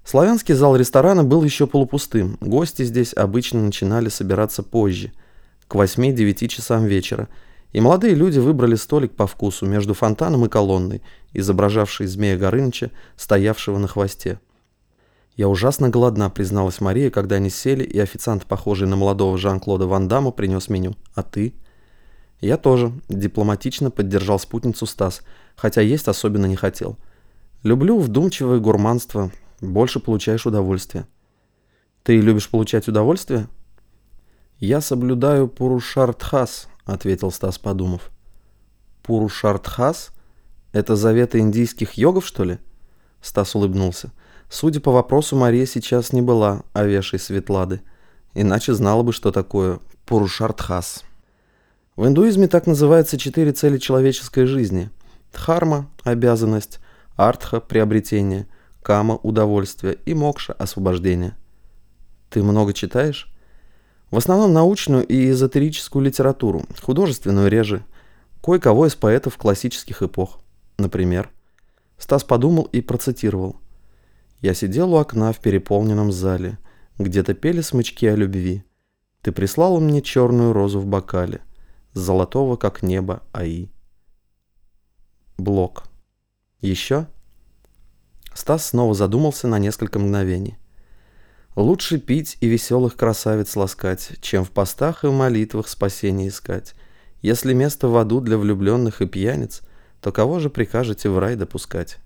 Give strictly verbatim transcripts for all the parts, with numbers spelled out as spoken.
Славянский зал ресторана был еще полупустым. Гости здесь обычно начинали собираться позже, к восьми-девяти часам вечера, и молодые люди выбрали столик по вкусу между фонтаном и колонной, изображавшей Змея Горыныча, стоявшего на хвосте. «Я ужасно голодна», — призналась Мария, когда они сели, и официант, похожий на молодого Жан-Клода Ван Дамма, принес меню. «А ты?» «Я тоже», — дипломатично поддержал спутницу Стас, хотя есть особенно не хотел. «Люблю вдумчивое гурманство. Больше получаешь удовольствие». «Ты любишь получать удовольствие?» «Я соблюдаю Пурушартхас», — ответил Стас, подумав. «Пурушартхас? Это заветы индийских йогов, что ли?» Стас улыбнулся. Судя по вопросу, Мария сейчас не была овешей Светлады, иначе знала бы, что такое Пурушартхас. В индуизме так называются четыре цели человеческой жизни. Дхарма – обязанность, артха – приобретение, кама – удовольствие и мокша – освобождение. Ты много читаешь? В основном научную и эзотерическую литературу, художественную реже, кое-кого из поэтов классических эпох. Например, Стас подумал и процитировал. «Я сидел у окна в переполненном зале, где-то пели смычки о любви. Ты прислал мне черную розу в бокале, золотого, как небо, аи». Блок. Еще? Стас снова задумался на несколько мгновений. «Лучше пить и веселых красавиц ласкать, чем в постах и в молитвах спасения искать. Если место в аду для влюбленных и пьяниц, то кого же прикажете в рай допускать?»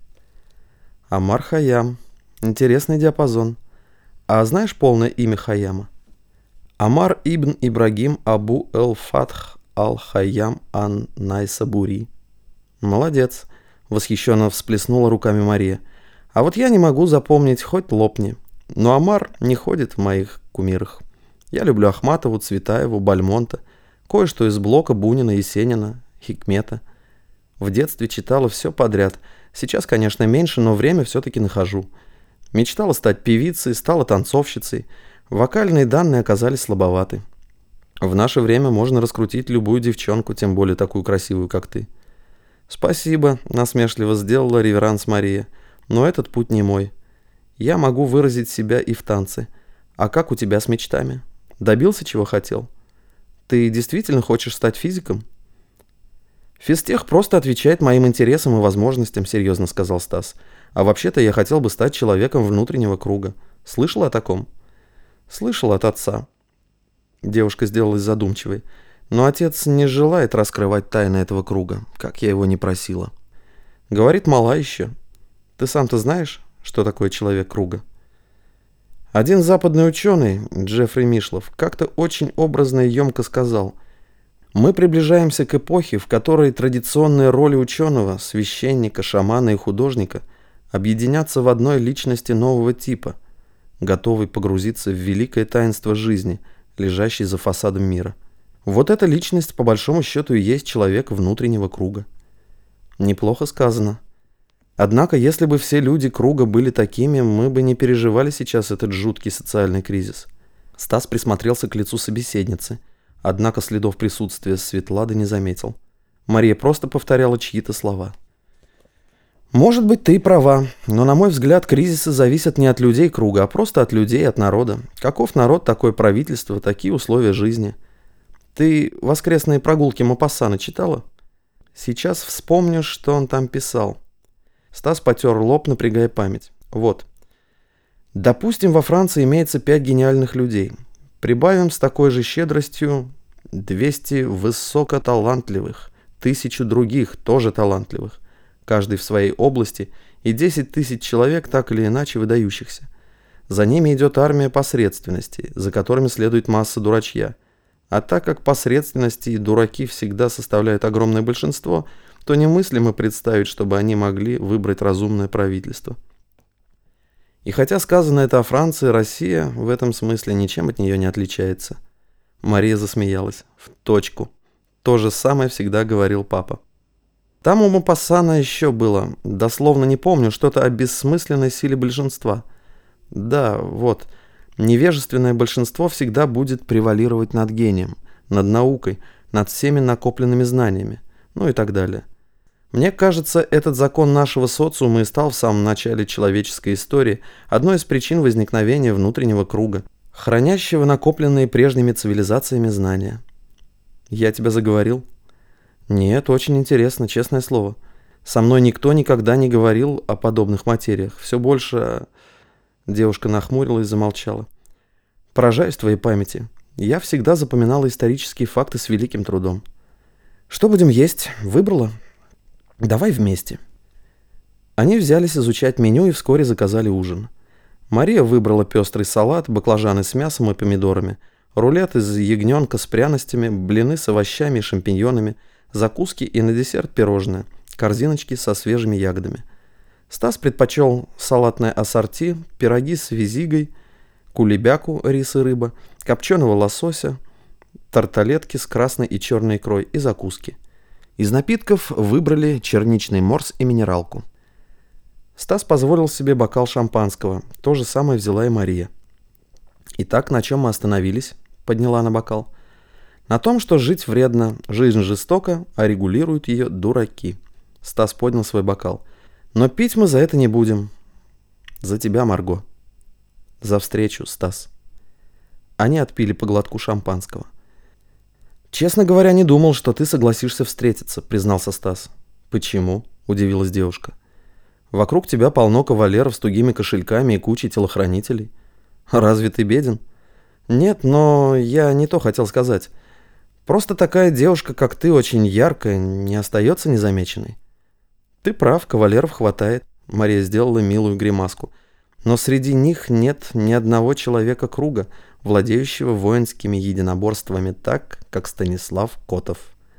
Омар Хайям. Интересный диапазон. А знаешь полное имя Хайяма? Омар ибн Ибрагим Абу эл-Фатх ал-Хайям ан-Найсабури. Молодец, восхищенно всплеснула руками Мария. А вот я не могу запомнить, хоть лопни. Но Омар не ходит в моих кумирах. Я люблю Ахматову, Цветаеву, Бальмонта, кое-что из Блока, Бунина, Есенина, Хикмета. В детстве читала все подряд. Сейчас, конечно, меньше, но время все-таки нахожу. Мечтала стать певицей, стала танцовщицей. Вокальные данные оказались слабоваты. В наше время можно раскрутить любую девчонку, тем более такую красивую, как ты. «Спасибо», — насмешливо сделала реверанс Мария, — «но этот путь не мой. Я могу выразить себя и в танце. А как у тебя с мечтами? Добился, чего хотел? Ты действительно хочешь стать физиком?» «Физтех просто отвечает моим интересам и возможностям», — серьезно сказал Стас. «А вообще-то я хотел бы стать человеком внутреннего круга. Слышал о таком?» «Слышал от отца». Девушка сделалась задумчивой. «Но отец не желает раскрывать тайны этого круга, как я его не просила. Говорит, мала еще. Ты сам-то знаешь, что такое человек круга?» Один западный ученый, Джеффри Мишлов, как-то очень образно и емко сказал: «Мы приближаемся к эпохе, в которой традиционные роли ученого, священника, шамана и художника объединятся в одной личности нового типа, готовой погрузиться в великое таинство жизни, лежащей за фасадом мира. Вот эта личность, по большому счету, и есть человек внутреннего круга». Неплохо сказано. Однако, если бы все люди круга были такими, мы бы не переживали сейчас этот жуткий социальный кризис. Стас присмотрелся к лицу собеседницы, однако следов присутствия Светлады не заметил. Мария просто повторяла чьи-то слова. «Может быть, ты права, но, на мой взгляд, кризисы зависят не от людей круга, а просто от людей, от народа. Каков народ, такое правительство, такие условия жизни. Ты воскресные прогулки Мопассана читала? Сейчас вспомнишь, что он там писал». Стас потер лоб, напрягая память. «Вот. Допустим, во Франции имеется пять гениальных людей. Прибавим с такой же щедростью двести высокоталантливых, тысячу других, тоже талантливых, каждый в своей области, и десять тысяч человек, так или иначе выдающихся. За ними идет армия посредственностей, за которыми следует масса дурачья. А так как посредственности и дураки всегда составляют огромное большинство, то немыслимо представить, чтобы они могли выбрать разумное правительство. И хотя сказано это о Франции, Россия в этом смысле ничем от нее не отличается». Мария засмеялась. «В точку. То же самое всегда говорил папа. Там у Мопассана еще было, дословно не помню, что-то о бессмысленной силе большинства. Да, вот, невежественное большинство всегда будет превалировать над гением, над наукой, над всеми накопленными знаниями, ну и так далее. Мне кажется, этот закон нашего социума и стал в самом начале человеческой истории одной из причин возникновения внутреннего круга, хранящего накопленные прежними цивилизациями знания. Я тебя заговорил? Нет, очень интересно, честное слово. Со мной никто никогда не говорил о подобных материях. Все больше... Девушка нахмурилась и замолчала. Поражаюсь твоей памяти. Я всегда запоминала исторические факты с великим трудом. Что будем есть? Выбрала? Давай вместе. Они взялись изучать меню и вскоре заказали ужин. Мария выбрала пестрый салат, баклажаны с мясом и помидорами, рулет из ягненка с пряностями, блины с овощами и шампиньонами, закуски и на десерт пирожное, корзиночки со свежими ягодами. Стас предпочел салатное ассорти, пироги с визигой, кулебяку, рис и рыба, копченого лосося, тарталетки с красной и черной икрой и закуски. Из напитков выбрали черничный морс и минералку. Стас позволил себе бокал шампанского, то же самое взяла и Мария. «Итак, на чем мы остановились?» — подняла она бокал. «На том, что жить вредно, жизнь жестока, а регулируют ее дураки». Стас поднял свой бокал. «Но пить мы за это не будем. За тебя, Марго». «За встречу, Стас». Они отпили по глотку шампанского. «Честно говоря, не думал, что ты согласишься встретиться», — признался Стас. «Почему?» — удивилась девушка. «Вокруг тебя полно кавалеров с тугими кошельками и кучей телохранителей. Разве ты беден?» «Нет, но я не то хотел сказать. Просто такая девушка, как ты, очень яркая, не остается незамеченной». «Ты прав, кавалеров хватает», — Мария сделала милую гримаску. «Но среди них нет ни одного человека круга, владеющего воинскими единоборствами так, как Станислав Котов».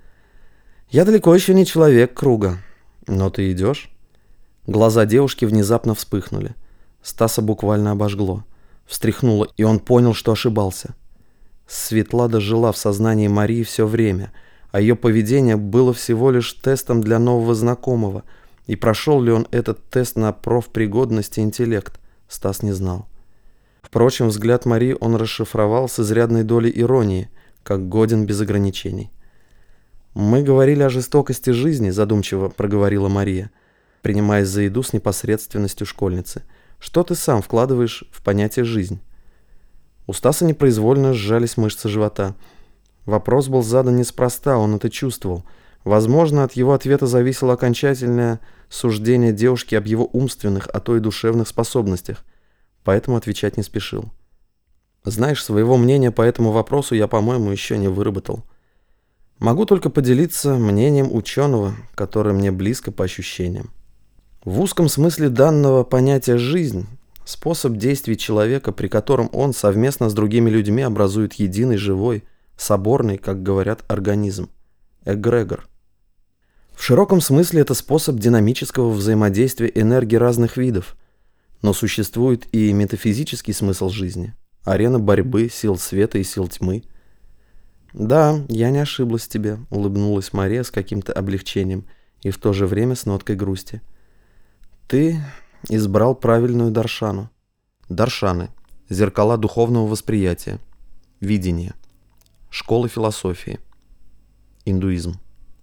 «Я далеко еще не человек круга. Но ты идешь?» Глаза девушки внезапно вспыхнули. Стаса буквально обожгло. Встряхнуло, и он понял, что ошибался. Светлана жила в сознании Марии все время, а ее поведение было всего лишь тестом для нового знакомого, и прошел ли он этот тест на профпригодность и интеллект, Стас не знал. Впрочем, взгляд Марии он расшифровал с изрядной долей иронии, как годен без ограничений. «Мы говорили о жестокости жизни», — задумчиво проговорила Мария, принимаясь за еду с непосредственностью школьницы. «Что ты сам вкладываешь в понятие «жизнь»?» У Стаса непроизвольно сжались мышцы живота. Вопрос был задан неспроста, он это чувствовал. Возможно, от его ответа зависело окончательное суждение девушки об его умственных, а то и душевных способностях, поэтому отвечать не спешил. «Знаешь, своего мнения по этому вопросу я, по-моему, еще не выработал. Могу только поделиться мнением ученого, которое мне близко по ощущениям. В узком смысле данного понятия «жизнь» — способ действий человека, при котором он совместно с другими людьми образует единый, живой, соборный, как говорят, организм — эгрегор. В широком смысле это способ динамического взаимодействия энергий разных видов, но существует и метафизический смысл жизни — арена борьбы сил света и сил тьмы. «Да, я не ошиблась в тебе», — улыбнулась Мария с каким-то облегчением и в то же время с ноткой грусти. «Ты избрал правильную даршану. Даршаны — зеркала духовного восприятия, видения, школы философии, индуизм.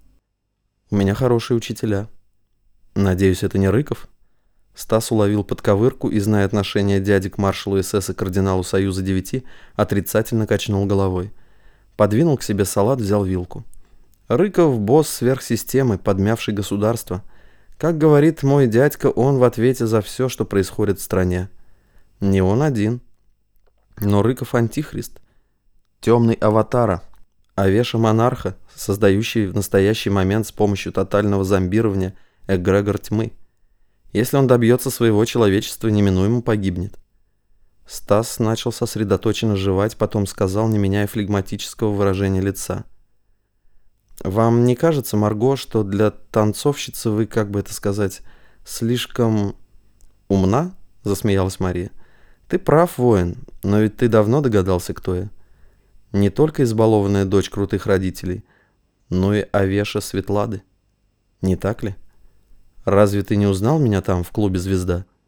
У меня хорошие учителя. Надеюсь, это не Рыков?» Стас уловил подковырку и, зная отношение дяди к маршалу эс эс и кардиналу Союза девяти, отрицательно качнул головой. Подвинул к себе салат, взял вилку. «Рыков — босс сверхсистемы, подмявший государство. Как говорит мой дядька, он в ответе за все, что происходит в стране. Не он один. Но Рыков — антихрист, темный аватара, Авеша монарха, создающий в настоящий момент с помощью тотального зомбирования эгрегор тьмы. Если он добьется своего, человечества неминуемо погибнет». Стас начал сосредоточенно жевать, потом сказал, не меняя флегматического выражения лица: «Вам не кажется, Марго, что для танцовщицы вы, как бы это сказать, слишком умна?» — засмеялась Мария. «Ты прав, воин, но ведь ты давно догадался, кто я. Не только избалованная дочь крутых родителей, но и Авеша Светлады. Не так ли? Разве ты не узнал меня там, в клубе «Звезда»?»